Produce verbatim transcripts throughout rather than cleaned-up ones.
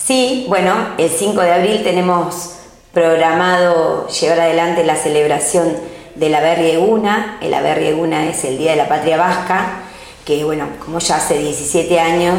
Sí, bueno, el cinco de abril tenemos programado llevar adelante la celebración del Aberri Eguna. El Aberri Eguna es el Día de la Patria Vasca, que bueno, como ya hace diecisiete años,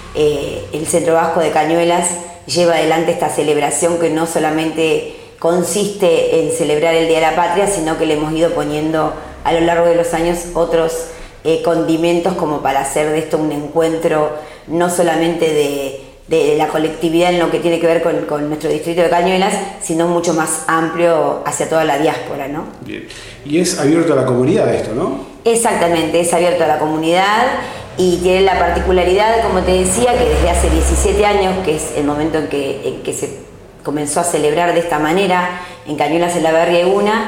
eh, el Centro Vasco de Cañuelas lleva adelante esta celebración que no solamente consiste en celebrar el Día de la Patria, sino que le hemos ido poniendo a lo largo de los años otros eh, condimentos como para hacer de esto un encuentro no solamente de, de la colectividad en lo que tiene que ver con, con nuestro distrito de Cañuelas, sino mucho más amplio hacia toda la diáspora, ¿no? Bien. Y es abierto a la comunidad esto, ¿no? Exactamente, es abierto a la comunidad y tiene la particularidad, como te decía, que desde hace diecisiete años, que es el momento en que, en que se comenzó a celebrar de esta manera en Cañuelas el Aberri Eguna,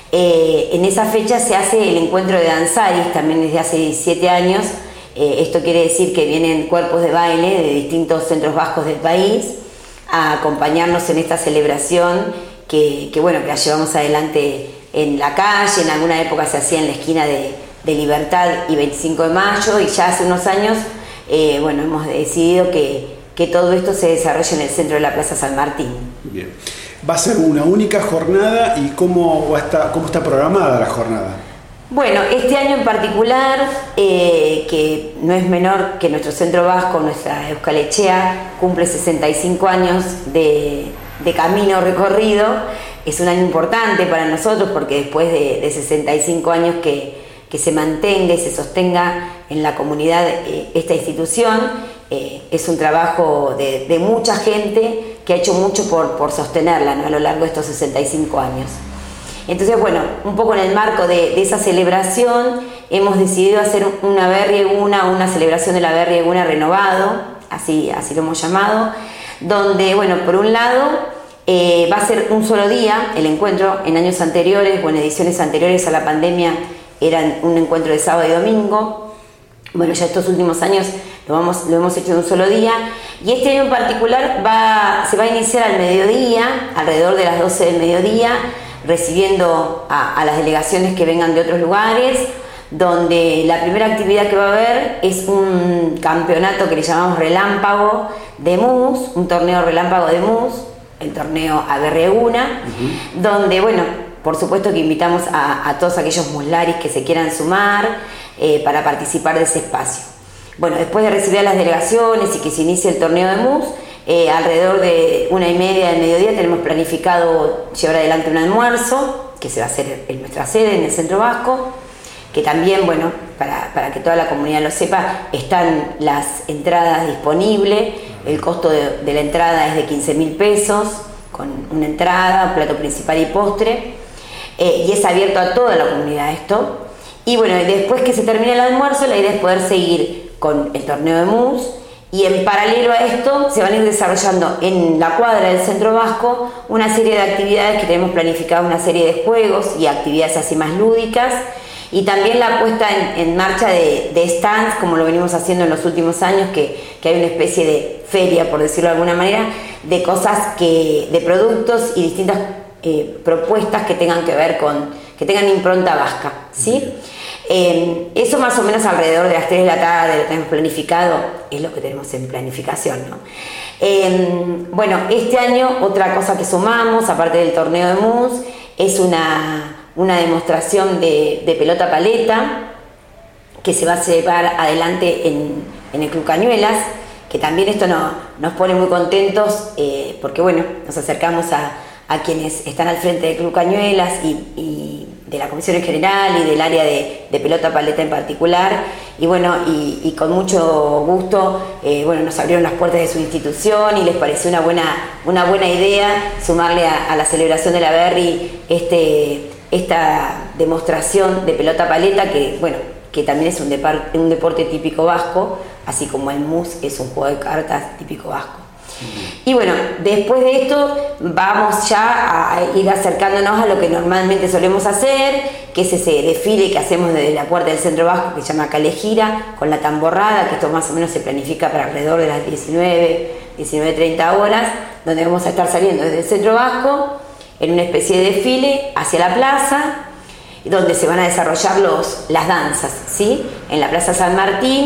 eh, en esa fecha se hace el encuentro de danzaris, también desde hace diecisiete años. Eh, esto quiere decir que vienen cuerpos de baile de distintos centros vascos del país a acompañarnos en esta celebración que, que bueno, que la llevamos adelante en la calle. En alguna época se hacía en la esquina de, de Libertad y veinticinco de mayo, y ya hace unos años eh, bueno, hemos decidido que, que todo esto se desarrolle en el centro de la Plaza San Martín. Bien. ¿Va a ser una única jornada y cómo, va a estar, cómo está programada la jornada? Bueno, este año en particular, eh, que no es menor que nuestro Centro Vasco, nuestra Euskal Etxea, cumple sesenta y cinco años de, de camino recorrido. Es un año importante para nosotros porque después de, de sesenta y cinco años que, que se mantenga y se sostenga en la comunidad eh, esta institución, eh, es un trabajo de, de mucha gente que ha hecho mucho por, por sostenerla, ¿no?, a lo largo de estos sesenta y cinco años. Entonces, bueno, un poco en el marco de, de esa celebración hemos decidido hacer una Aberri Eguna, una celebración de la Aberri Eguna renovado, así, así lo hemos llamado, donde, bueno, por un lado eh, va a ser un solo día el encuentro. En años anteriores o en ediciones anteriores a la pandemia eran un encuentro de sábado y domingo. Bueno, ya estos últimos años lo, vamos, lo hemos hecho de un solo día, y este año en particular va, se va a iniciar al mediodía, alrededor de las doce del mediodía, recibiendo a, a las delegaciones que vengan de otros lugares, donde la primera actividad que va a haber es un campeonato que le llamamos Relámpago de Mus, un torneo relámpago de Mus, el torneo Aberri Eguna, uh-huh. donde, bueno, por supuesto que invitamos a, a todos aquellos muslaris que se quieran sumar eh, para participar de ese espacio. Bueno, después de recibir a las delegaciones y que se inicie el torneo de Mus, Eh, alrededor de una y media del mediodía tenemos planificado llevar adelante un almuerzo que se va a hacer en nuestra sede, en el Centro Vasco, que también, bueno, para, para que toda la comunidad lo sepa, están las entradas disponibles. El costo de, de la entrada es de quince mil pesos, con una entrada, plato principal y postre, eh, y es abierto a toda la comunidad esto. Y bueno, después que se termine el almuerzo, la idea es poder seguir con el torneo de Mus. Y en paralelo a esto se van a ir desarrollando en la cuadra del Centro Vasco una serie de actividades que tenemos planificado, una serie de juegos y actividades así más lúdicas, y también la puesta en, en marcha de, de stands, como lo venimos haciendo en los últimos años, que, que hay una especie de feria, por decirlo de alguna manera, de cosas que, de productos y distintas eh, propuestas que tengan que ver con, que tengan impronta vasca, ¿sí? Eh, eso más o menos alrededor de las tres de la tarde lo tenemos planificado, es lo que tenemos en planificación, ¿no? Eh, bueno, este año otra cosa que sumamos, aparte del torneo de Mus, es una, una demostración de, de pelota paleta que se va a llevar adelante en, en el Club Cañuelas, que también esto no, nos pone muy contentos eh, porque, bueno, nos acercamos a, a quienes están al frente del Club Cañuelas y, y de la comisión en general y del área de, de pelota paleta en particular, y bueno, y, y con mucho gusto eh, bueno, nos abrieron las puertas de su institución y les pareció una buena, una buena idea sumarle a, a la celebración de la Aberri este, esta demostración de pelota paleta que, bueno, que también es un, depar, un deporte típico vasco, así como el mus es un juego de cartas típico vasco. Y bueno, después de esto vamos ya a ir acercándonos a lo que normalmente solemos hacer, que es ese desfile que hacemos desde la puerta del Centro Vasco, que se llama Calejira, con la tamborrada, que esto más o menos se planifica para alrededor de las diecinueve, diecinueve treinta horas, donde vamos a estar saliendo desde el Centro Vasco en una especie de desfile hacia la plaza, donde se van a desarrollar los, las danzas, ¿sí? En la Plaza San Martín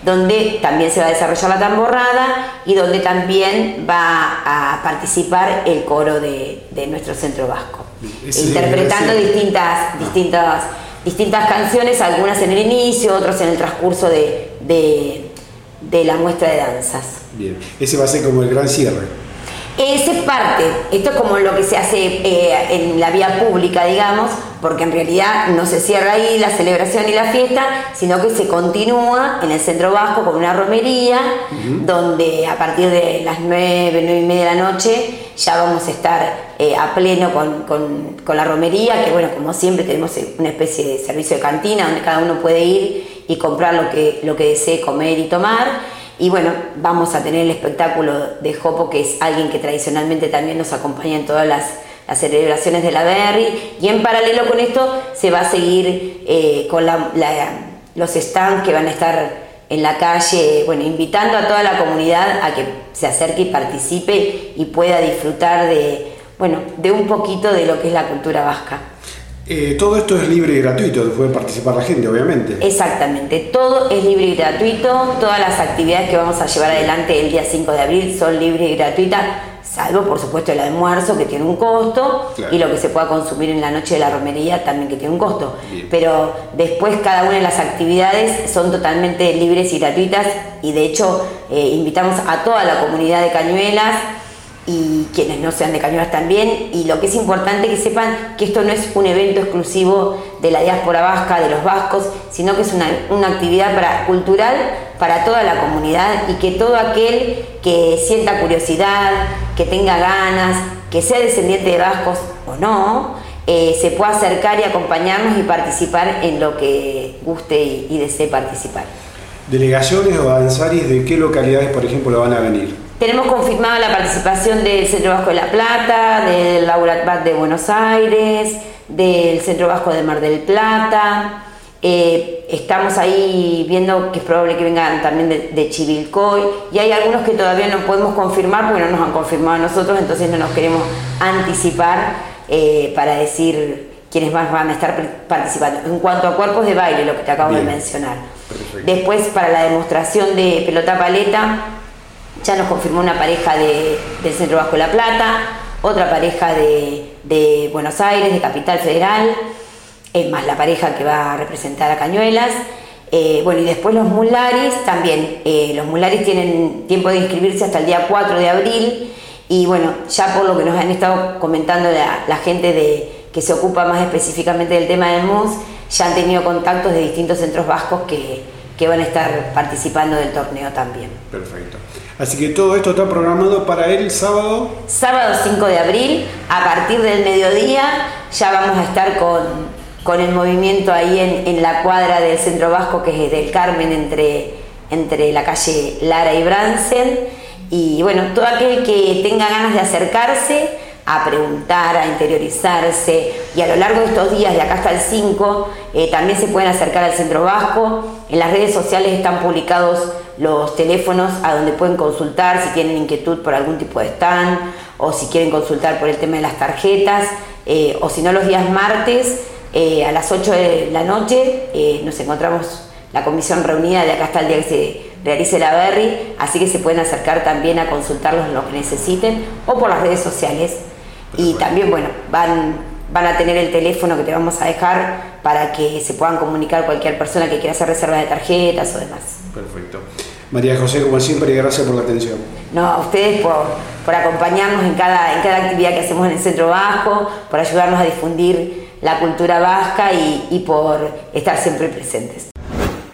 donde también se va a desarrollar la tamborrada y donde también va a participar el coro de, de nuestro centro vasco, ese, interpretando ese... distintas, distintas, distintas canciones, algunas en el inicio, otras en el transcurso de, de, de la muestra de danzas. Bien, ese va a ser como el gran cierre. Ese es parte, esto es como lo que se hace eh, en la vía pública, digamos, porque en realidad no se cierra ahí la celebración y la fiesta, sino que se continúa en el Centro Vasco con una romería, uh-huh. donde a partir de las nueve, nueve y media de la noche ya vamos a estar eh, a pleno con, con, con la romería, que bueno, como siempre tenemos una especie de servicio de cantina donde cada uno puede ir y comprar lo que, lo que desee comer y tomar. Y bueno, vamos a tener el espectáculo de Jopo, que es alguien que tradicionalmente también nos acompaña en todas las, las celebraciones de la Berry. Y en paralelo con esto se va a seguir eh, con la, la, los stands que van a estar en la calle, bueno, invitando a toda la comunidad a que se acerque y participe y pueda disfrutar de, bueno, de un poquito de lo que es la cultura vasca. Eh, todo esto es libre y gratuito, puede participar la gente, obviamente. Exactamente, todo es libre y gratuito, todas las actividades que vamos a llevar adelante el día cinco de abril son libres y gratuitas, salvo por supuesto el almuerzo, que tiene un costo, claro. y lo que se pueda consumir en la noche de la romería también, que tiene un costo. Bien. Pero después cada una de las actividades son totalmente libres y gratuitas, y de hecho eh, invitamos a toda la comunidad de Cañuelas y quienes no sean de Cañuelas también, y lo que es importante que sepan que esto no es un evento exclusivo de la diáspora vasca, de los vascos, sino que es una, una actividad para, cultural para toda la comunidad, y que todo aquel que sienta curiosidad, que tenga ganas, que sea descendiente de vascos o no, eh, se pueda acercar y acompañarnos y participar en lo que guste y, y desee participar. ¿Delegaciones o danzaris de qué localidades, por ejemplo, van a venir? Tenemos confirmada la participación del Centro Vasco de La Plata, del Lauratbat de Buenos Aires, del Centro Vasco de Mar del Plata. Eh, estamos ahí viendo que es probable que vengan también de, de Chivilcoy, y hay algunos que todavía no podemos confirmar porque no nos han confirmado a nosotros, entonces no nos queremos anticipar eh, para decir quiénes más van a estar participando. En cuanto a cuerpos de baile, lo que te acabo Bien. de mencionar. Perfecto. Después, para la demostración de pelota paleta, ya nos confirmó una pareja de, del Centro Vasco de La Plata, otra pareja de, de Buenos Aires, de Capital Federal, es más la pareja que va a representar a Cañuelas. Eh, bueno, y después los Mularis también. Eh, los Mularis tienen tiempo de inscribirse hasta el día cuatro de abril, y bueno, ya por lo que nos han estado comentando la, la gente de, que se ocupa más específicamente del tema del M U S, ya han tenido contactos de distintos centros vascos que, que van a estar participando del torneo también. Perfecto. Así que todo esto está programado para el sábado. Sábado cinco de abril, a partir del mediodía, ya vamos a estar con, con el movimiento ahí en, en la cuadra del Centro Vasco, que es del Carmen, entre, entre la calle Lara y Bransen. Y bueno, todo aquel que tenga ganas de acercarse a preguntar, a interiorizarse, y a lo largo de estos días, de acá hasta el cinco, eh, también se pueden acercar al Centro Vasco. En las redes sociales están publicados los teléfonos a donde pueden consultar si tienen inquietud por algún tipo de stand, o si quieren consultar por el tema de las tarjetas, eh, o si no, los días martes eh, a las ocho de la noche eh, nos encontramos la comisión reunida de acá hasta el día que se realice la Berry, así que se pueden acercar también a consultarlos lo que necesiten, o por las redes sociales. Y también, bueno, van, van a tener el teléfono que te vamos a dejar para que se puedan comunicar cualquier persona que quiera hacer reserva de tarjetas o demás. Perfecto. María José, como siempre, gracias por la atención. No, a ustedes por, por acompañarnos en cada, en cada actividad que hacemos en el Centro Vasco, por ayudarnos a difundir la cultura vasca y, y por estar siempre presentes.